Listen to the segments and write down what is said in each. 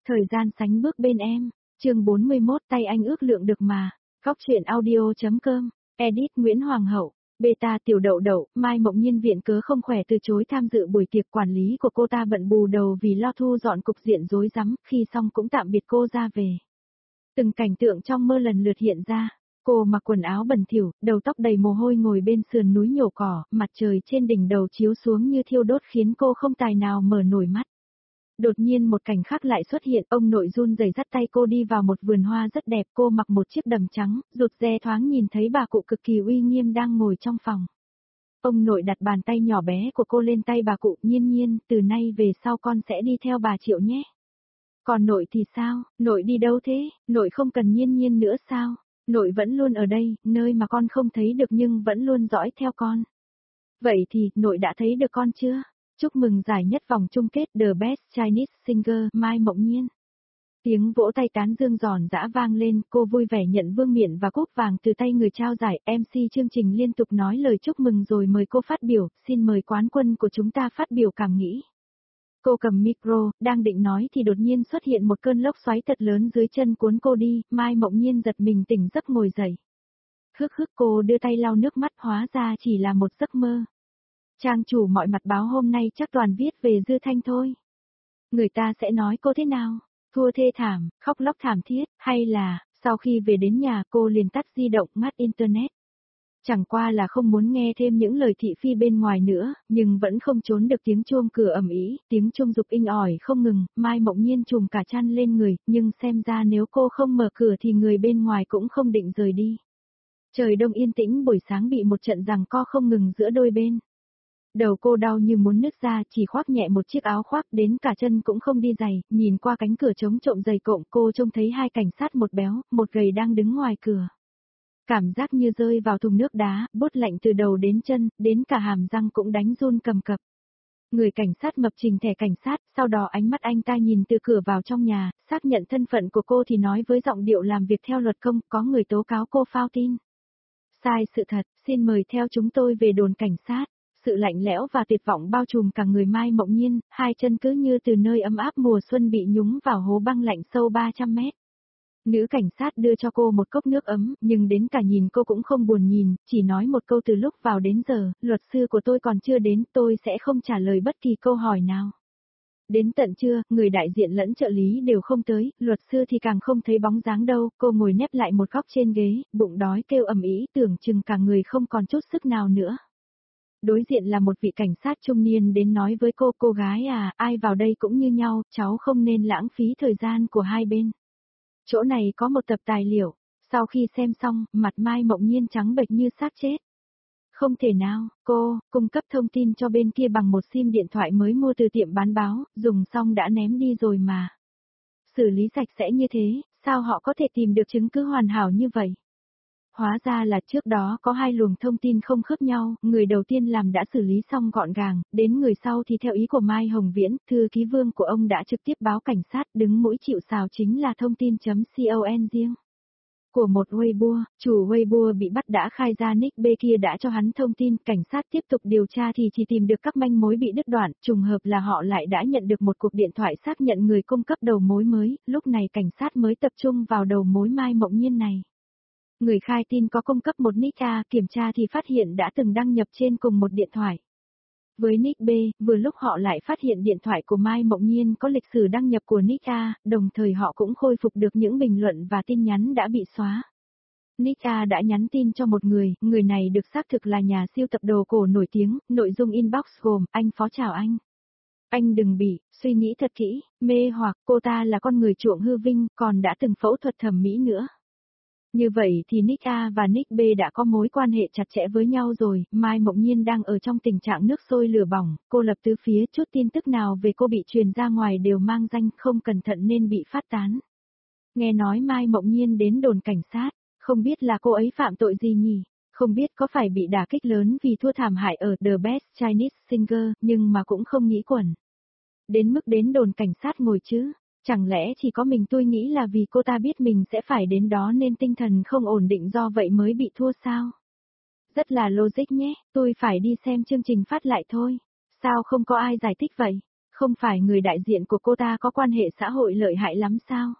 Thời gian sánh bước bên em. Chương 41 tay anh ước lượng được mà. Góc truyện audio.com. Edit Nguyễn Hoàng Hậu. Beta Tiểu Đậu Đậu. Mai Mộng Nhiên viện cớ không khỏe từ chối tham dự buổi tiệc, quản lý của cô ta bận bù đầu vì lo thu dọn cục diện rối rắm, khi xong cũng tạm biệt cô ra về. Từng cảnh tượng trong mơ lần lượt hiện ra. Cô mặc quần áo bẩn thỉu, đầu tóc đầy mồ hôi ngồi bên sườn núi nhổ cỏ, mặt trời trên đỉnh đầu chiếu xuống như thiêu đốt khiến cô không tài nào mở nổi mắt. Đột nhiên một cảnh khác lại xuất hiện, ông nội run rẩy dắt tay cô đi vào một vườn hoa rất đẹp, cô mặc một chiếc đầm trắng, rụt rè thoáng nhìn thấy bà cụ cực kỳ uy nghiêm đang ngồi trong phòng. Ông nội đặt bàn tay nhỏ bé của cô lên tay bà cụ, Nhiên Nhiên, từ nay về sau con sẽ đi theo bà Triệu nhé. Còn nội thì sao, nội đi đâu thế, nội không cần Nhiên Nhiên nữa sao, nội vẫn luôn ở đây, nơi mà con không thấy được nhưng vẫn luôn dõi theo con. Vậy thì, nội đã thấy được con chưa? Chúc mừng giải nhất vòng chung kết The Best Chinese Singer Mai Mộng Nhiên. Tiếng vỗ tay tán dương giòn giã vang lên, cô vui vẻ nhận vương miện và cúp vàng từ tay người trao giải. MC chương trình liên tục nói lời chúc mừng rồi mời cô phát biểu, xin mời quán quân của chúng ta phát biểu cảm nghĩ. Cô cầm micro, đang định nói thì đột nhiên xuất hiện một cơn lốc xoáy thật lớn dưới chân cuốn cô đi, Mai Mộng Nhiên giật mình tỉnh giấc ngồi dậy. Hức cô đưa tay lau nước mắt, hóa ra chỉ là một giấc mơ. Trang chủ mọi mặt báo hôm nay chắc toàn viết về Dư Thanh thôi. Người ta sẽ nói cô thế nào? Thua thê thảm, khóc lóc thảm thiết, hay là, sau khi về đến nhà cô liền tắt di động, ngắt internet. Chẳng qua là không muốn nghe thêm những lời thị phi bên ngoài nữa, nhưng vẫn không trốn được tiếng chuông cửa ầm ĩ, tiếng chuông giục inh ỏi không ngừng. Mai Mộng Nhiên trùm cả chăn lên người, nhưng xem ra nếu cô không mở cửa thì người bên ngoài cũng không định rời đi. Trời đông yên tĩnh, buổi sáng bị một trận giằng co không ngừng giữa đôi bên. Đầu cô đau như muốn nứt ra, chỉ khoác nhẹ một chiếc áo khoác, đến cả chân cũng không đi giày, nhìn qua cánh cửa trống trộm dày cộm, cô trông thấy hai cảnh sát, một béo, một gầy đang đứng ngoài cửa. Cảm giác như rơi vào thùng nước đá, bút lạnh từ đầu đến chân, đến cả hàm răng cũng đánh run cầm cập. Người cảnh sát mập trình thẻ cảnh sát, sau đó ánh mắt anh ta nhìn từ cửa vào trong nhà, xác nhận thân phận của cô thì nói với giọng điệu làm việc theo luật công, có người tố cáo cô phao tin. Sai sự thật, xin mời theo chúng tôi về đồn cảnh sát. Sự lạnh lẽo và tuyệt vọng bao trùm cả người Mai Mộng Nhiên, hai chân cứ như từ nơi ấm áp mùa xuân bị nhúng vào hố băng lạnh sâu 300 mét. Nữ cảnh sát đưa cho cô một cốc nước ấm, nhưng đến cả nhìn cô cũng không buồn nhìn, chỉ nói một câu từ lúc vào đến giờ, luật sư của tôi còn chưa đến, tôi sẽ không trả lời bất kỳ câu hỏi nào. Đến tận trưa, người đại diện lẫn trợ lý đều không tới, luật sư thì càng không thấy bóng dáng đâu, cô ngồi nép lại một góc trên ghế, bụng đói kêu ầm ĩ, tưởng chừng cả người không còn chút sức nào nữa. Đối diện là một vị cảnh sát trung niên đến nói với cô gái à, ai vào đây cũng như nhau, cháu không nên lãng phí thời gian của hai bên. Chỗ này có một tập tài liệu, sau khi xem xong, mặt Mai Mộng Nhiên trắng bệch như xác chết. Không thể nào, cô, cung cấp thông tin cho bên kia bằng một sim điện thoại mới mua từ tiệm bán báo, dùng xong đã ném đi rồi mà. Xử lý sạch sẽ như thế, sao họ có thể tìm được chứng cứ hoàn hảo như vậy? Hóa ra là trước đó có hai luồng thông tin không khớp nhau, người đầu tiên làm đã xử lý xong gọn gàng, đến người sau thì theo ý của Mai Hồng Viễn, thư ký Vương của ông đã trực tiếp báo cảnh sát, đứng mũi chịu sào chính là thông tin.com riêng. Của một Weibo, chủ Weibo bị bắt đã khai ra nick B kia đã cho hắn thông tin, cảnh sát tiếp tục điều tra thì chỉ tìm được các manh mối bị đứt đoạn, trùng hợp là họ lại đã nhận được một cuộc điện thoại xác nhận người cung cấp đầu mối mới, lúc này cảnh sát mới tập trung vào đầu mối Mai Mộng Nhiên này. Người khai tin có cung cấp một nick A, kiểm tra thì phát hiện đã từng đăng nhập trên cùng một điện thoại. Với nick B, vừa lúc họ lại phát hiện điện thoại của Mai Mộng Nhiên có lịch sử đăng nhập của nick A, đồng thời họ cũng khôi phục được những bình luận và tin nhắn đã bị xóa. Nick A đã nhắn tin cho một người này được xác thực là nhà sưu tập đồ cổ nổi tiếng, nội dung inbox gồm, anh Phó chào anh. Anh đừng bị, suy nghĩ thật kỹ, mê hoặc cô ta là con người chuộng hư vinh, còn đã từng phẫu thuật thẩm mỹ nữa. Như vậy thì Nick A và Nick B đã có mối quan hệ chặt chẽ với nhau rồi, Mai Mộng Nhiên đang ở trong tình trạng nước sôi lửa bỏng, cô lập tứ phía, chút tin tức nào về cô bị truyền ra ngoài đều mang danh không cẩn thận nên bị phát tán. Nghe nói Mai Mộng Nhiên đến đồn cảnh sát, không biết là cô ấy phạm tội gì nhỉ, không biết có phải bị đả kích lớn vì thua thảm hại ở The Best Chinese Singer, nhưng mà cũng không nghĩ quẩn. Đến mức đến đồn cảnh sát ngồi chứ. Chẳng lẽ chỉ có mình tôi nghĩ là vì cô ta biết mình sẽ phải đến đó nên tinh thần không ổn định do vậy mới bị thua sao? Rất là logic nhé, tôi phải đi xem chương trình phát lại thôi. Sao không có ai giải thích vậy? Không phải người đại diện của cô ta có quan hệ xã hội lợi hại lắm sao?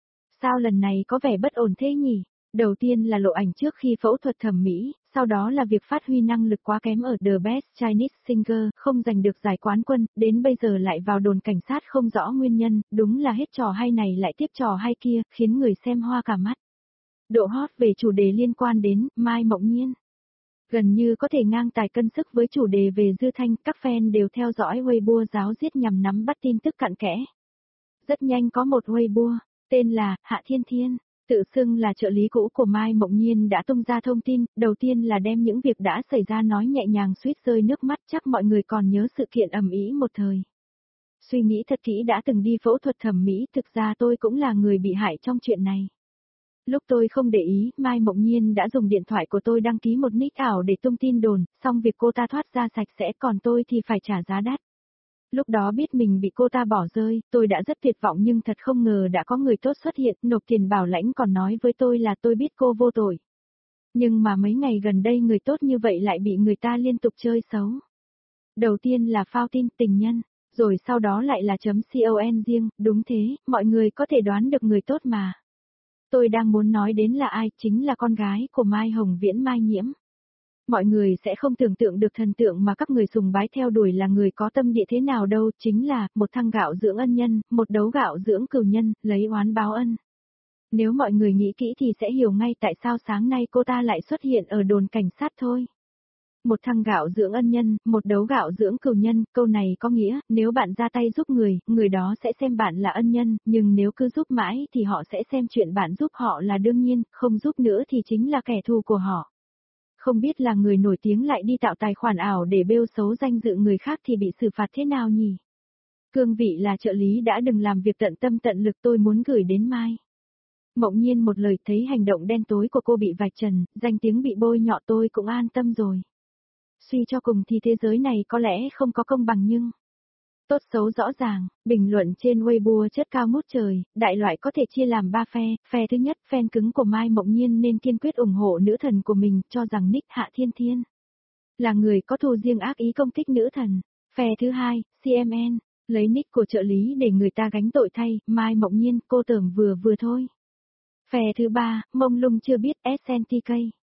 Sao lần này có vẻ bất ổn thế nhỉ? Đầu tiên là lộ ảnh trước khi phẫu thuật thẩm mỹ, sau đó là việc phát huy năng lực quá kém ở The Best Chinese Singer, không giành được giải quán quân, đến bây giờ lại vào đồn cảnh sát không rõ nguyên nhân, đúng là hết trò hay này lại tiếp trò hay kia, khiến người xem hoa cả mắt. Độ hot về chủ đề liên quan đến Mai Mộng Nhiên. Gần như có thể ngang tài cân sức với chủ đề về Dư Thanh, các fan đều theo dõi Weibo giáo diết nhằm nắm bắt tin tức cặn kẽ. Rất nhanh có một Weibo, tên là Hạ Thiên Thiên, tự xưng là trợ lý cũ của Mai Mộng Nhiên đã tung ra thông tin, đầu tiên là đem những việc đã xảy ra nói nhẹ nhàng suýt rơi nước mắt, chắc mọi người còn nhớ sự kiện ầm ĩ một thời. Suy nghĩ thật kỹ đã từng đi phẫu thuật thẩm mỹ, thực ra tôi cũng là người bị hại trong chuyện này. Lúc tôi không để ý, Mai Mộng Nhiên đã dùng điện thoại của tôi đăng ký một nick ảo để tung tin đồn, xong việc cô ta thoát ra sạch sẽ, còn tôi thì phải trả giá đắt. Lúc đó biết mình bị cô ta bỏ rơi, tôi đã rất tuyệt vọng, nhưng thật không ngờ đã có người tốt xuất hiện, nộp tiền bảo lãnh còn nói với tôi là tôi biết cô vô tội. Nhưng mà mấy ngày gần đây người tốt như vậy lại bị người ta liên tục chơi xấu. Đầu tiên là phao tin tình nhân, rồi sau đó lại là .com riêng, đúng thế, mọi người có thể đoán được người tốt mà. Tôi đang muốn nói đến là ai, chính là con gái của Mai Hồng Viễn, Mai Nhiễm. Mọi người sẽ không tưởng tượng được thần tượng mà các người sùng bái theo đuổi là người có tâm địa thế nào đâu, chính là một thăng gạo dưỡng ân nhân, một đấu gạo dưỡng cừu nhân, lấy oán báo ân. Nếu mọi người nghĩ kỹ thì sẽ hiểu ngay tại sao sáng nay cô ta lại xuất hiện ở đồn cảnh sát thôi. Một thăng gạo dưỡng ân nhân, một đấu gạo dưỡng cừu nhân, câu này có nghĩa, nếu bạn ra tay giúp người đó sẽ xem bạn là ân nhân, nhưng nếu cứ giúp mãi thì họ sẽ xem chuyện bạn giúp họ là đương nhiên, không giúp nữa thì chính là kẻ thù của họ. Không biết là người nổi tiếng lại đi tạo tài khoản ảo để bêu xấu danh dự người khác thì bị xử phạt thế nào nhỉ? Cương vị là trợ lý đã đừng làm việc tận tâm tận lực, tôi muốn gửi đến Mai Mộng Nhiên một lời, thấy hành động đen tối của cô bị vạch trần, danh tiếng bị bôi nhọ, tôi cũng an tâm rồi. Suy cho cùng thì thế giới này có lẽ không có công bằng nhưng tốt xấu rõ ràng, bình luận trên Weibo chất cao ngút trời, đại loại có thể chia làm 3 phe. Phe thứ nhất, fan cứng của Mai Mộng Nhiên nên kiên quyết ủng hộ nữ thần của mình, cho rằng nick Hạ Thiên Thiên là người có thù riêng ác ý công kích nữ thần. Phe thứ hai, CMN, lấy nick của trợ lý để người ta gánh tội thay, Mai Mộng Nhiên, cô tưởng vừa vừa thôi. Phe thứ ba, mông lung chưa biết SNTK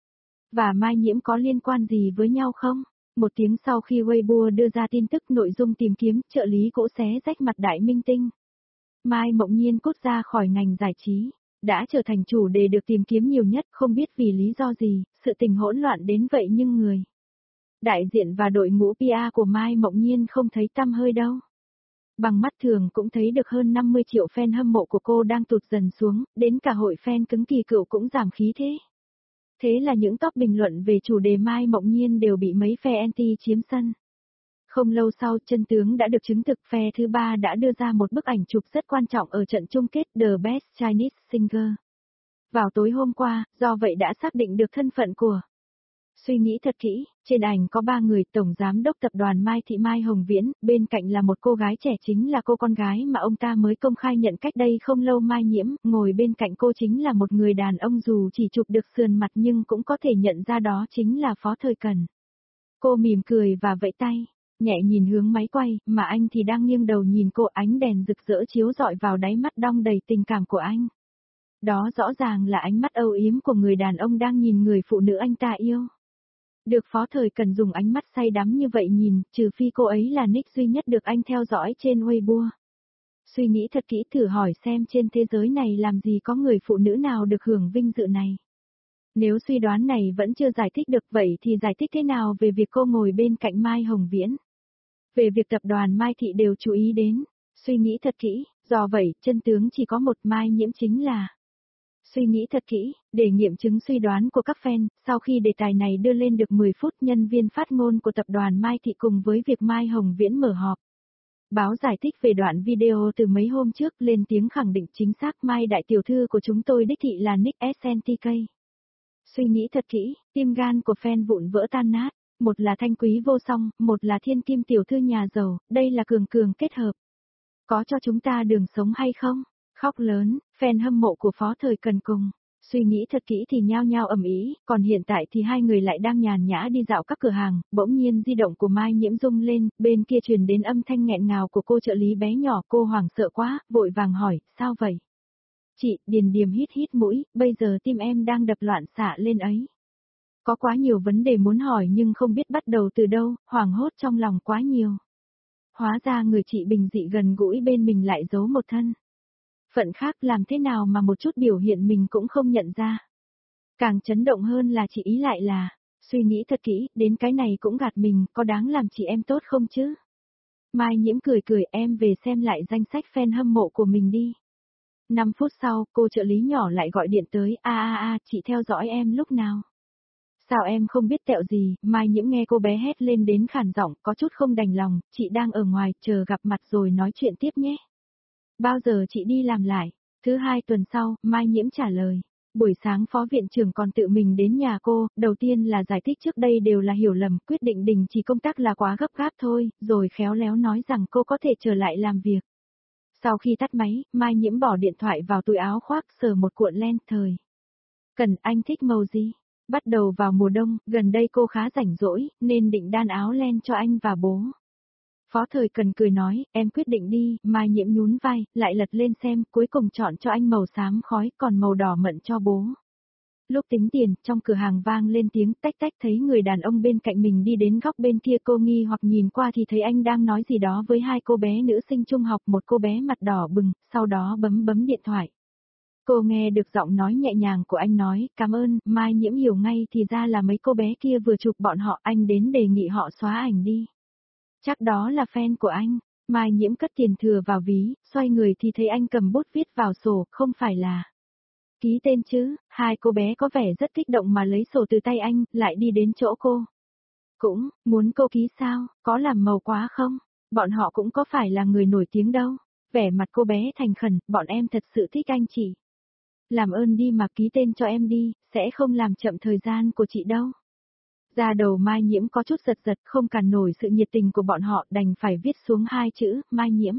và Mai Nhiễm có liên quan gì với nhau không? Một tiếng sau khi Weibo đưa ra tin tức nội dung tìm kiếm, trợ lý cỗ xé rách mặt đại minh tinh. Mai Mộng Nhiên cút ra khỏi ngành giải trí, đã trở thành chủ đề được tìm kiếm nhiều nhất, không biết vì lý do gì, sự tình hỗn loạn đến vậy nhưng người đại diện và đội ngũ PR của Mai Mộng Nhiên không thấy tăm hơi đâu. Bằng mắt thường cũng thấy được hơn 50 triệu fan hâm mộ của cô đang tụt dần xuống, đến cả hội fan cứng kỳ cựu cũng giảm khí thế. Thế là những top bình luận về chủ đề Mai Mộng Nhiên đều bị mấy phe anti chiếm sân. Không lâu sau, chân tướng đã được chứng thực, phe thứ ba đã đưa ra một bức ảnh chụp rất quan trọng ở trận chung kết The Best Chinese Singer. Vào tối hôm qua, do vậy đã xác định được thân phận của. Suy nghĩ thật kỹ, trên ảnh có 3 người, tổng giám đốc tập đoàn Mai Thị Mai Hồng Viễn, bên cạnh là một cô gái trẻ chính là cô con gái mà ông ta mới công khai nhận cách đây không lâu Mai Nhiễm, ngồi bên cạnh cô chính là một người đàn ông dù chỉ chụp được sườn mặt nhưng cũng có thể nhận ra đó chính là Phó Thời Cần. Cô mỉm cười và vẫy tay, nhẹ nhìn hướng máy quay, mà anh thì đang nghiêng đầu nhìn cô, ánh đèn rực rỡ chiếu rọi vào đáy mắt đong đầy tình cảm của anh. Đó rõ ràng là ánh mắt âu yếm của người đàn ông đang nhìn người phụ nữ anh ta yêu. Được Phó Thời Cần dùng ánh mắt say đắm như vậy nhìn, trừ phi cô ấy là nick duy nhất được anh theo dõi trên Weibo. Suy nghĩ thật kỹ thử hỏi xem trên thế giới này làm gì có người phụ nữ nào được hưởng vinh dự này. Nếu suy đoán này vẫn chưa giải thích được vậy thì giải thích thế nào về việc cô ngồi bên cạnh Mai Hồng Viễn? Về việc tập đoàn Mai Thị đều chú ý đến, suy nghĩ thật kỹ, do vậy chân tướng chỉ có một, Mai Nhiễm chính là. Suy nghĩ thật kỹ, để nghiệm chứng suy đoán của các fan, sau khi đề tài này đưa lên được 10 phút, nhân viên phát ngôn của tập đoàn Mai Thị cùng với việc Mai Hồng Viễn mở họp. Báo giải thích về đoạn video từ mấy hôm trước lên tiếng khẳng định chính xác Mai đại tiểu thư của chúng tôi đích thị là nick SNTK. Suy nghĩ thật kỹ, tim gan của fan vụn vỡ tan nát, một là thanh quý vô song, một là thiên kim tiểu thư nhà giàu, đây là cường cường kết hợp. Có cho chúng ta đường sống hay không? Khóc lớn, fan hâm mộ của Phó Thời Cần cùng Suy nghĩ thật kỹ thì nhao nhao ầm ĩ, còn hiện tại thì hai người lại đang nhàn nhã đi dạo các cửa hàng, bỗng nhiên di động của Mai Nhiễm rung lên, bên kia truyền đến âm thanh nghẹn ngào của cô trợ lý bé nhỏ, cô hoảng sợ quá, vội vàng hỏi, sao vậy? Chị, Điền Điềm hít hít mũi, bây giờ tim em đang đập loạn xạ lên ấy. Có quá nhiều vấn đề muốn hỏi nhưng không biết bắt đầu từ đâu, hoảng hốt trong lòng quá nhiều. Hóa ra người chị bình dị gần gũi bên mình lại giấu một thân phận khác, làm thế nào mà một chút biểu hiện mình cũng không nhận ra. Càng chấn động hơn là chị ý lại là, suy nghĩ thật kỹ, đến cái này cũng gạt mình, có đáng làm chị em tốt không chứ? Mai Nhiễm cười cười, em về xem lại danh sách fan hâm mộ của mình đi. 5 phút sau, cô trợ lý nhỏ lại gọi điện tới, chị theo dõi em lúc nào? Sao em không biết tẹo gì? Mai Nhiễm nghe cô bé hét lên đến khàn giọng, có chút không đành lòng, chị đang ở ngoài, chờ gặp mặt rồi nói chuyện tiếp nhé. Bao giờ chị đi làm lại? Thứ 2 tuần sau, Mai Nhiễm trả lời. Buổi sáng phó viện trưởng còn tự mình đến nhà cô, đầu tiên là giải thích trước đây đều là hiểu lầm, quyết định đình chỉ công tác là quá gấp gáp thôi, rồi khéo léo nói rằng cô có thể trở lại làm việc. Sau khi tắt máy, Mai Nhiễm bỏ điện thoại vào túi áo khoác, sờ một cuộn len thời. Cần anh thích màu gì? Bắt đầu vào mùa đông, gần đây cô khá rảnh rỗi, nên định đan áo len cho anh và bố. Phó Thời Cần cười nói, em quyết định đi, Mai Nhiễm nhún vai, lại lật lên xem, cuối cùng chọn cho anh màu xám khói, còn màu đỏ mận cho bố. Lúc tính tiền, trong cửa hàng vang lên tiếng tách tách, thấy người đàn ông bên cạnh mình đi đến góc bên kia, cô nghi hoặc nhìn qua thì thấy anh đang nói gì đó với hai cô bé nữ sinh trung học, một cô bé mặt đỏ bừng, sau đó bấm điện thoại. Cô nghe được giọng nói nhẹ nhàng của anh nói, cảm ơn, Mai Nhiễm hiểu ngay thì ra là mấy cô bé kia vừa chụp bọn họ, anh đến đề nghị họ xóa ảnh đi. Chắc đó là fan của anh. Mai Nhiễm cất tiền thừa vào ví, xoay người thì thấy anh cầm bút viết vào sổ, không phải là ký tên chứ. Hai cô bé có vẻ rất kích động mà lấy sổ từ tay anh, lại đi đến chỗ cô. Cũng, muốn cô ký sao, có làm màu quá không? Bọn họ cũng có phải là người nổi tiếng đâu. Vẻ mặt cô bé thành khẩn, bọn em thật sự thích anh chị. Làm ơn đi mà ký tên cho em đi, sẽ không làm chậm thời gian của chị đâu. Da đầu Mai Nhiễm có chút giật giật, không cản nổi sự nhiệt tình của bọn họ, đành phải viết xuống hai chữ, Mai Nhiễm.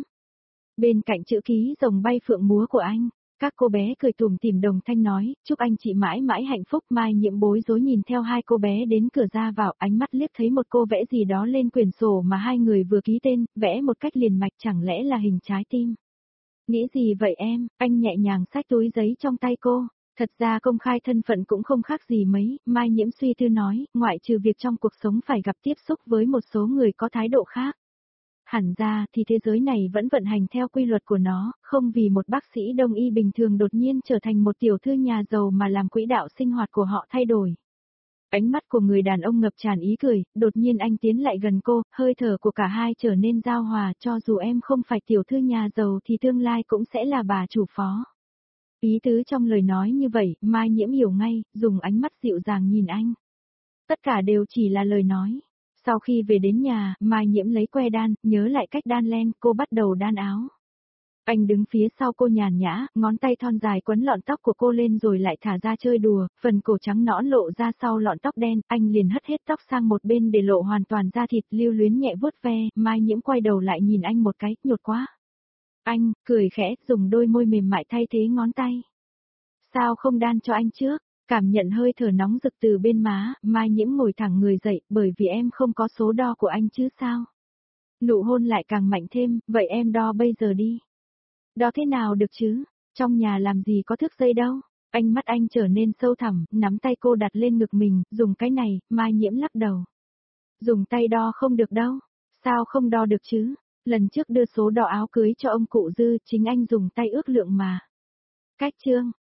Bên cạnh chữ ký rồng bay phượng múa của anh, các cô bé cười tủm tỉm đồng thanh nói, chúc anh chị mãi mãi hạnh phúc. Mai Nhiễm bối rối nhìn theo hai cô bé đến cửa ra vào, ánh mắt liếc thấy một cô vẽ gì đó lên quyển sổ mà hai người vừa ký tên, vẽ một cách liền mạch, chẳng lẽ là hình trái tim. Nghĩ gì vậy em? Anh nhẹ nhàng xách túi giấy trong tay cô. Thật ra công khai thân phận cũng không khác gì mấy, Mai Nhiễm suy tư nói, ngoại trừ việc trong cuộc sống phải gặp tiếp xúc với một số người có thái độ khác. Hẳn ra thì thế giới này vẫn vận hành theo quy luật của nó, không vì một bác sĩ đông y bình thường đột nhiên trở thành một tiểu thư nhà giàu mà làm quỹ đạo sinh hoạt của họ thay đổi. Ánh mắt của người đàn ông ngập tràn ý cười, đột nhiên anh tiến lại gần cô, hơi thở của cả hai trở nên giao hòa, cho dù em không phải tiểu thư nhà giàu thì tương lai cũng sẽ là bà chủ phó. Ý tứ trong lời nói như vậy, Mai Nhiễm hiểu ngay, dùng ánh mắt dịu dàng nhìn anh. Tất cả đều chỉ là lời nói. Sau khi về đến nhà, Mai Nhiễm lấy que đan, nhớ lại cách đan len, cô bắt đầu đan áo. Anh đứng phía sau cô nhàn nhã, ngón tay thon dài quấn lọn tóc của cô lên rồi lại thả ra chơi đùa, phần cổ trắng nõn lộ ra sau lọn tóc đen, anh liền hất hết tóc sang một bên để lộ hoàn toàn da thịt, lưu luyến nhẹ vuốt ve. Mai Nhiễm quay đầu lại nhìn anh một cái, nhột quá. Anh, cười khẽ, dùng đôi môi mềm mại thay thế ngón tay. Sao không đan cho anh trước? Cảm nhận hơi thở nóng rực từ bên má, Mai Nhiễm ngồi thẳng người dậy, bởi vì em không có số đo của anh chứ sao? Nụ hôn lại càng mạnh thêm, vậy em đo bây giờ đi. Đo thế nào được chứ? Trong nhà làm gì có thước dây đâu? Ánh mắt anh trở nên sâu thẳm, nắm tay cô đặt lên ngực mình, dùng cái này. Mai Nhiễm lắc đầu. Dùng tay đo không được đâu. Sao không đo được chứ? Lần trước đưa số đo áo cưới cho ông cụ Dư, chính anh dùng tay ước lượng mà. Cách chương.